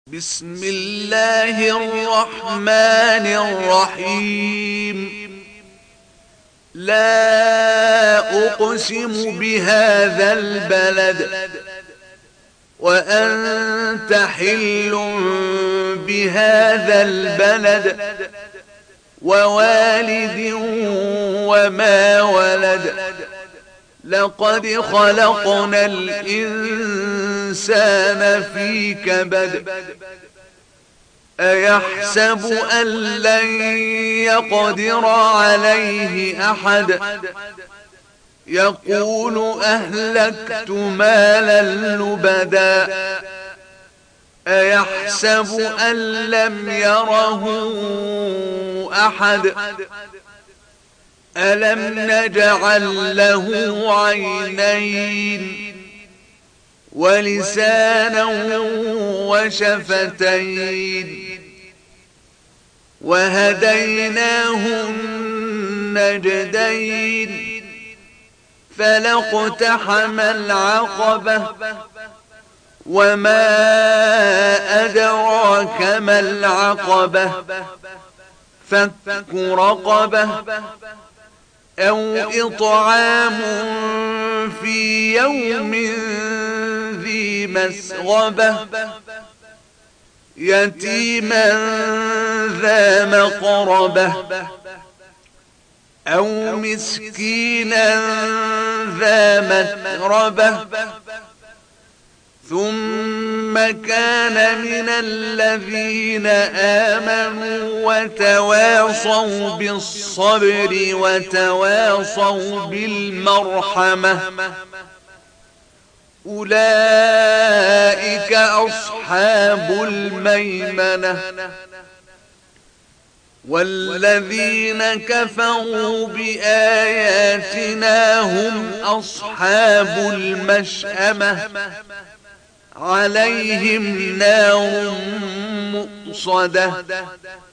بسم الله الرحمن الرحيم. لا أقسم بهذا البلد وأنت حل بهذا البلد ووالد وما ولد. لقد خلقنا الإنسان في كبد. أيحسب أن لن يقدر عليه أحد. يقول أهلكت مالا لبدا. أيحسب أن لم يره أحد. ألم نجعل له عينين ولسانا وشفتين وهديناه النجدين. فلاقتحم العقبة وما أدراك ما العقبة. فك رقبة أو إطعام في يوم ذي مسغبة يتيما ذا مقربة أو مسكينا ذا متربة. ثم كان من الذين آمنوا وتواصوا بالصبر وتواصوا بالمرحمة. أولئك أصحاب الميمنة. والذين كفروا بآياتنا هم أصحاب المشأمة. عليهم نار مؤصدة.